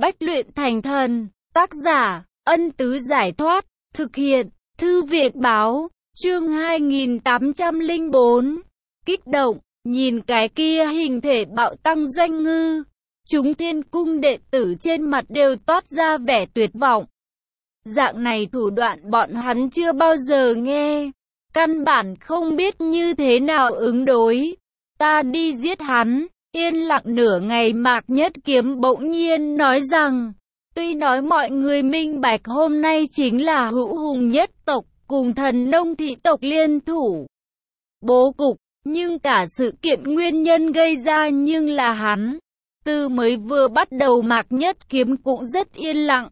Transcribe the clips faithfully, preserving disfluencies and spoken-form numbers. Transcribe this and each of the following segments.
Bách luyện thành thần. Tác giả, Ân Tứ Giải Thoát. Thực hiện, Thư viện Báo. Chương hai nghìn tám trăm lẻ bốn. Kích động, nhìn cái kia hình thể bạo tăng Doanh Ngư. Chúng thiên cung đệ tử trên mặt đều toát ra vẻ tuyệt vọng. Dạng này thủ đoạn bọn hắn chưa bao giờ nghe. Căn bản không biết như thế nào ứng đối. Ta đi giết hắn. Yên lặng nửa ngày Mạc Nhất Kiếm bỗng nhiên nói rằng, tuy nói mọi người minh bạch hôm nay chính là hữu hùng nhất tộc cùng thần nông thị tộc liên thủ bố cục, nhưng cả sự kiện nguyên nhân gây ra nhưng là hắn. Từ mới vừa bắt đầu Mạc Nhất Kiếm cũng rất yên lặng.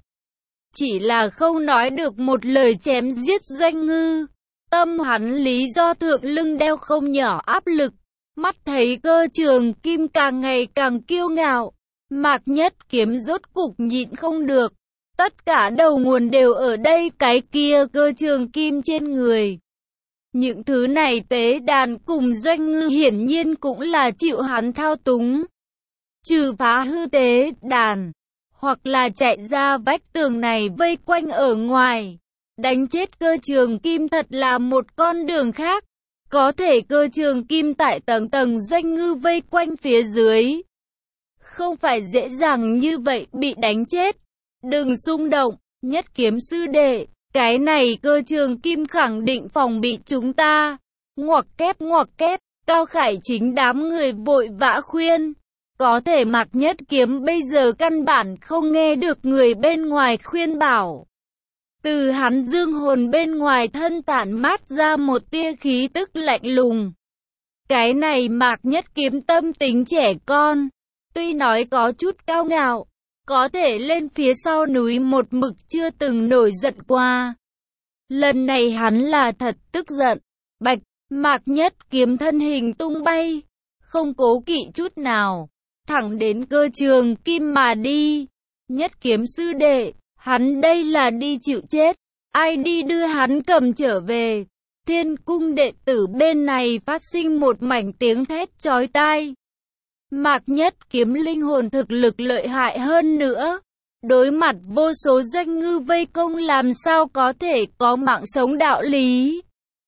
Chỉ là không nói được một lời chém giết Doanh Ngư. Tâm hắn lý do thượng lưng đeo không nhỏ áp lực. Mắt thấy Cơ Trường Kim càng ngày càng kiêu ngạo. Mạc Nhất Kiếm rốt cục nhịn không được. Tất cả đầu nguồn đều ở đây cái kia Cơ Trường Kim trên người. Những thứ này tế đàn cùng Doanh Ngư hiển nhiên cũng là chịu hắn thao túng. Trừ phá hư tế đàn, hoặc là chạy ra vách tường này vây quanh ở ngoài. Đánh chết Cơ Trường Kim thật là một con đường khác. Có thể Cơ Trường Kim tại tầng tầng Doanh Ngư vây quanh phía dưới. Không phải dễ dàng như vậy bị đánh chết. Đừng xung động, Nhất Kiếm sư đệ. Cái này Cơ Trường Kim khẳng định phòng bị chúng ta. Ngoặc kép ngoặc kép, Cao Khải Chính đám người vội vã khuyên. Có thể Mạc Nhất Kiếm bây giờ căn bản không nghe được người bên ngoài khuyên bảo. Từ hắn dương hồn bên ngoài thân tản mát ra một tia khí tức lạnh lùng. Cái này Mạc Nhất Kiếm tâm tính trẻ con. Tuy nói có chút cao ngạo, có thể lên phía sau núi một mực chưa từng nổi giận qua. Lần này hắn là thật tức giận. Bạch, Mạc Nhất Kiếm thân hình tung bay, không cố kỵ chút nào, thẳng đến Cơ Trường Kim mà đi. Nhất Kiếm sư đệ, hắn đây là đi chịu chết. Ai đi đưa hắn cầm trở về? Thiên cung đệ tử bên này phát sinh một mảnh tiếng thét chói tai. Mạc Nhất Kiếm linh hồn thực lực lợi hại hơn nữa. Đối mặt vô số Doanh Ngư vây công làm sao có thể có mạng sống đạo lý.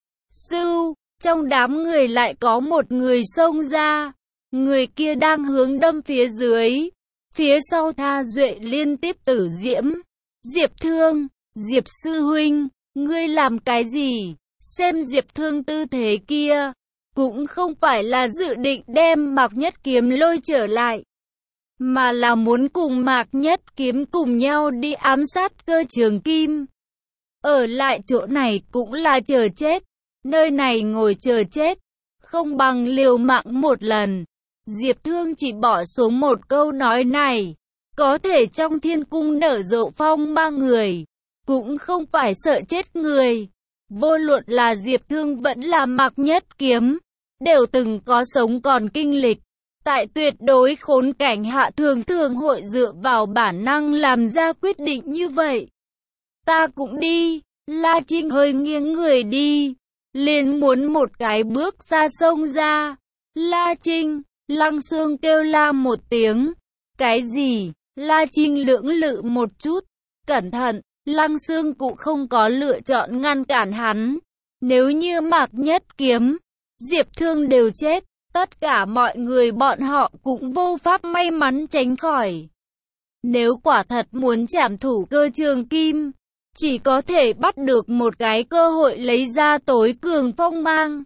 Sưu, trong đám người lại có một người xông ra. Người kia đang hướng đâm phía dưới. Phía sau Tha Duệ liên tiếp tử diễm. Diệp Thương, Diệp sư huynh, ngươi làm cái gì? Xem Diệp Thương tư thế kia, cũng không phải là dự định đem Mạc Nhất Kiếm lôi trở lại, mà là muốn cùng Mạc Nhất Kiếm cùng nhau đi ám sát Cơ Trường Kim. Ở lại chỗ này cũng là chờ chết, nơi này ngồi chờ chết, không bằng liều mạng một lần. Diệp Thương chỉ bỏ xuống một câu nói này. Có thể trong thiên cung nở rộ phong ba người, cũng không phải sợ chết người. Vô luận là Diệp Thương vẫn là Mạc Nhất Kiếm, đều từng có sống còn kinh lịch. Tại tuyệt đối khốn cảnh hạ thường thường hội dựa vào bản năng làm ra quyết định như vậy. Ta cũng đi, La Trinh hơi nghiêng người đi, liền muốn một cái bước ra sông ra. La Trinh, Lăng Xương kêu la một tiếng. Cái gì? La Trinh lưỡng lự một chút. Cẩn thận, Lăng Xương cũng không có lựa chọn ngăn cản hắn. Nếu như Mạc Nhất Kiếm, Diệp Thương đều chết, tất cả mọi người bọn họ cũng vô pháp may mắn tránh khỏi. Nếu quả thật muốn trảm thủ Cơ Trường Kim, chỉ có thể bắt được một cái cơ hội lấy ra tối cường phong mang.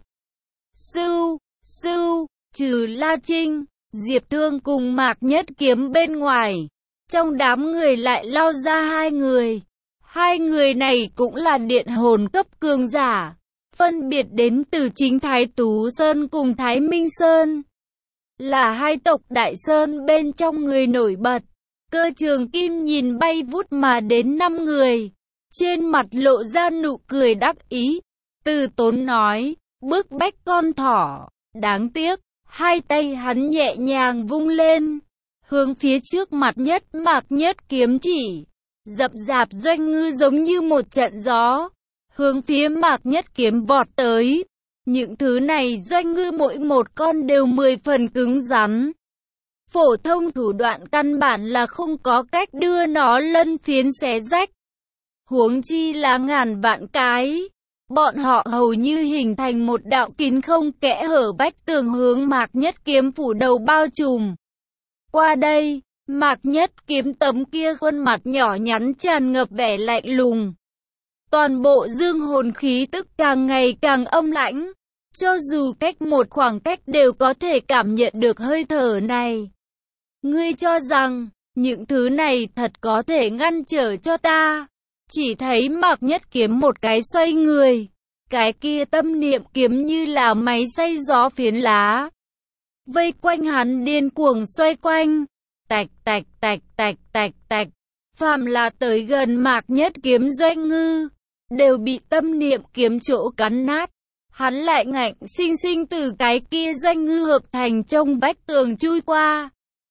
Sưu, sưu, trừ La Trinh, Diệp Thương cùng Mạc Nhất Kiếm bên ngoài, trong đám người lại lao ra hai người. Hai người này cũng là điện hồn cấp cường giả, phân biệt đến từ chính Thái Tú Sơn cùng Thái Minh Sơn. Là hai tộc Đại Sơn bên trong người nổi bật. Cơ Trường Kim nhìn bay vút mà đến năm người, trên mặt lộ ra nụ cười đắc ý. Từ Tốn nói, bức bách con thỏ, đáng tiếc. Hai tay hắn nhẹ nhàng vung lên, hướng phía trước mặt nhất Mạc Nhất Kiếm chỉ. Dập dạp Doanh Ngư giống như một trận gió, hướng phía Mạc Nhất Kiếm vọt tới. Những thứ này Doanh Ngư mỗi một con đều mười phần cứng rắn. phổ thông thủ đoạn căn bản là không có cách đưa nó lân phiến xé rách. Huống chi là ngàn vạn cái. Bọn họ hầu như hình thành một đạo kín không kẽ hở vách tường hướng Mạc Nhất Kiếm phủ đầu bao trùm. Qua đây, Mạc Nhất Kiếm tấm kia khuôn mặt nhỏ nhắn tràn ngập vẻ lạnh lùng. Toàn bộ dương hồn khí tức càng ngày càng âm lãnh. Cho dù cách một khoảng cách đều có thể cảm nhận được hơi thở này. Ngươi cho rằng, những thứ này thật có thể ngăn trở cho ta. Chỉ thấy Mạc Nhất Kiếm một cái xoay người. Cái kia tâm niệm kiếm như là máy xay gió phiến lá. Vây quanh hắn điên cuồng xoay quanh. Tạch tạch tạch tạch tạch tạch. Phàm là tới gần Mạc Nhất Kiếm Doanh Ngư, đều bị tâm niệm kiếm chỗ cắn nát. Hắn lại ngạnh sinh sinh từ cái kia Doanh Ngư hợp thành trong vách tường chui qua.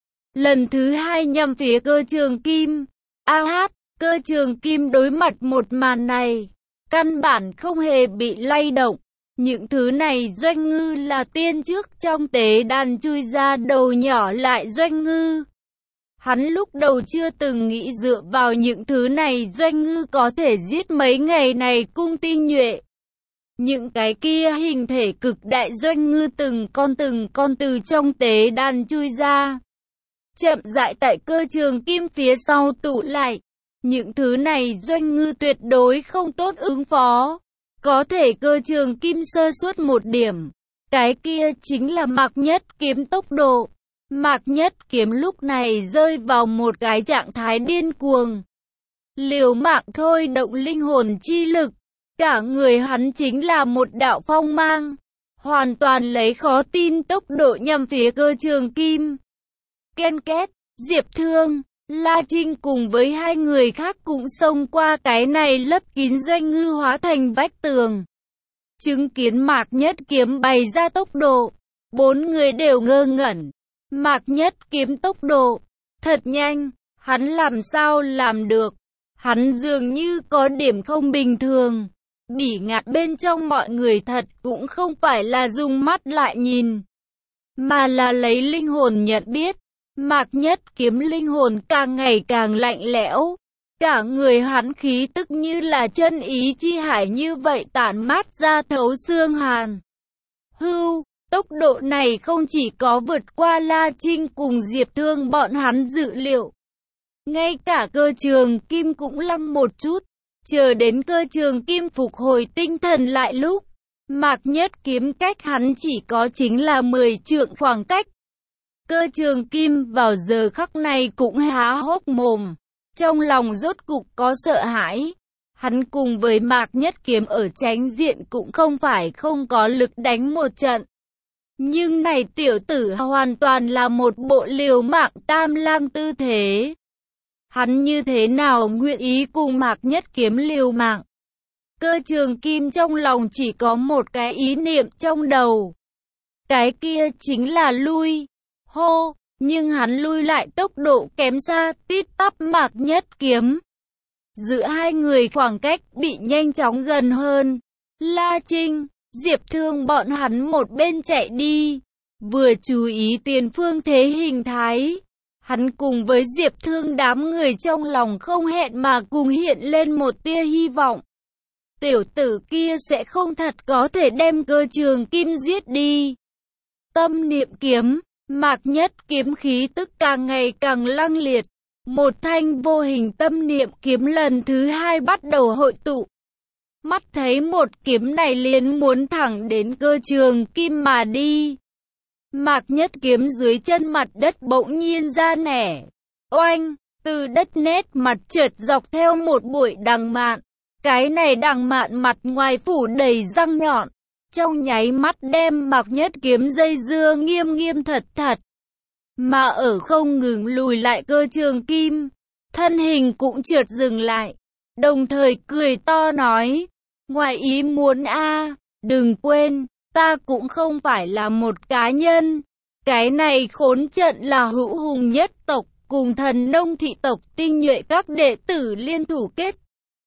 Lần thứ hai nhằm phía Cơ Trường Kim. A hát, Cơ Trường Kim đối mặt một màn này, căn bản không hề bị lay động. Những thứ này Doanh Ngư là tiên trước trong tế đàn chui ra đầu nhỏ lại Doanh Ngư. Hắn lúc đầu chưa từng nghĩ dựa vào những thứ này Doanh Ngư có thể giết mấy ngày này cung tinh nhuệ. Những cái kia hình thể cực đại Doanh Ngư từng con từng con từ trong tế đàn chui ra. Chậm rãi tại Cơ Trường Kim phía sau tụ lại. Những thứ này Doanh Ngư tuyệt đối không tốt ứng phó. Có thể Cơ Trường Kim sơ suất một điểm. Cái kia chính là Mạc Nhất Kiếm tốc độ. Mạc Nhất Kiếm lúc này rơi vào một cái trạng thái điên cuồng. Liều mạng thôi động linh hồn chi lực. Cả người hắn chính là một đạo phong mang. Hoàn toàn lấy khó tin tốc độ nhằm phía Cơ Trường Kim. Ken két, Diệp Thương, La Trinh cùng với hai người khác cũng xông qua cái này lấp kín Doanh Ngư hóa thành vách tường. Chứng kiến Mạc Nhất Kiếm bày ra tốc độ, bốn người đều ngơ ngẩn. Mạc Nhất Kiếm tốc độ, thật nhanh, hắn làm sao làm được? Hắn dường như có điểm không bình thường. Bỉ ngạn bên trong mọi người thật cũng không phải là dùng mắt lại nhìn, mà là lấy linh hồn nhận biết. Mạc Nhất Kiếm linh hồn càng ngày càng lạnh lẽo. Cả người hắn khí tức như là chân ý chi hải như vậy tản mát ra thấu xương hàn. Hưu, tốc độ này không chỉ có vượt qua La Trinh cùng Diệp Thương bọn hắn dự liệu. Ngay cả Cơ Trường Kim cũng lăng một chút. Chờ đến Cơ Trường Kim phục hồi tinh thần lại lúc, Mạc Nhất Kiếm cách hắn chỉ có chính là mười trượng khoảng cách. Cơ Trường Kim vào giờ khắc này cũng há hốc mồm, trong lòng rốt cục có sợ hãi. Hắn cùng với Mạc Nhất Kiếm ở chánh diện cũng không phải không có lực đánh một trận. Nhưng này tiểu tử hoàn toàn là một bộ liều mạng tam lang tư thế. Hắn như thế nào nguyện ý cùng Mạc Nhất Kiếm liều mạng? Cơ Trường Kim trong lòng chỉ có một cái ý niệm trong đầu. Cái kia chính là lui. Hô, nhưng hắn lui lại tốc độ kém xa tít tắp Mạc Nhất Kiếm. Giữa hai người khoảng cách bị nhanh chóng gần hơn. La Trinh, Diệp Thương bọn hắn một bên chạy đi, vừa chú ý tiền phương thế hình thái. Hắn cùng với Diệp Thương đám người trong lòng không hẹn mà cùng hiện lên một tia hy vọng. Tiểu tử kia sẽ không thật có thể đem Cơ Trường Kim giết đi. Tâm niệm kiếm, Mạc Nhất Kiếm khí tức càng ngày càng lăng liệt. Một thanh vô hình tâm niệm kiếm lần thứ hai bắt đầu hội tụ. Mắt thấy một kiếm này liền muốn thẳng đến Cơ Trường Kim mà đi. Mạc Nhất Kiếm dưới chân mặt đất bỗng nhiên ra nẻ. Oanh, từ đất nét mặt trượt dọc theo một bụi đằng mạn. Cái này đằng mạn mặt ngoài phủ đầy răng nhọn. Trong nháy mắt đem Mạc Nhất Kiếm dây dưa nghiêm nghiêm thật thật. Mà ở không ngừng lùi lại Cơ Trường Kim, thân hình cũng trượt dừng lại. Đồng thời cười to nói, ngoài ý muốn a, đừng quên, ta cũng không phải là một cá nhân. Cái này khốn trận là hữu hùng nhất tộc, cùng thần nông thị tộc tinh nhuệ các đệ tử liên thủ kết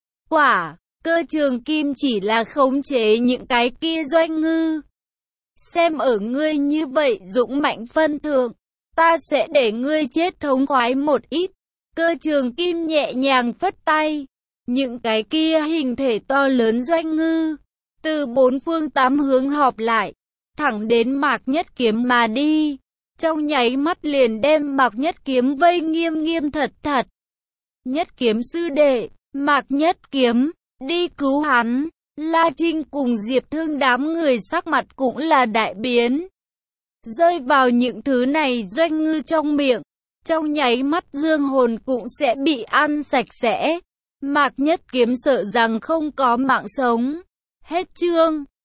quả. Cơ Trường Kim chỉ là khống chế những cái kia Doanh Ngư. Xem ở ngươi như vậy dũng mạnh phân thượng, ta sẽ để ngươi chết thống khoái một ít. Cơ Trường Kim nhẹ nhàng phất tay. Những cái kia hình thể to lớn doanh ngư, từ bốn phương tám hướng họp lại, thẳng đến Mạc Nhất Kiếm mà đi. Trong nháy mắt liền đem Mạc Nhất Kiếm vây nghiêm nghiêm thật thật. Nhất Kiếm sư đệ, Mạc Nhất Kiếm, đi cứu hắn. La Trinh cùng Diệp Thương đám người sắc mặt cũng là đại biến. Rơi vào những thứ này doanh ngư trong miệng, trong nháy mắt dương hồn cũng sẽ bị ăn sạch sẽ. Mạc Nhất Kiếm sợ rằng không có mạng sống. Hết chương.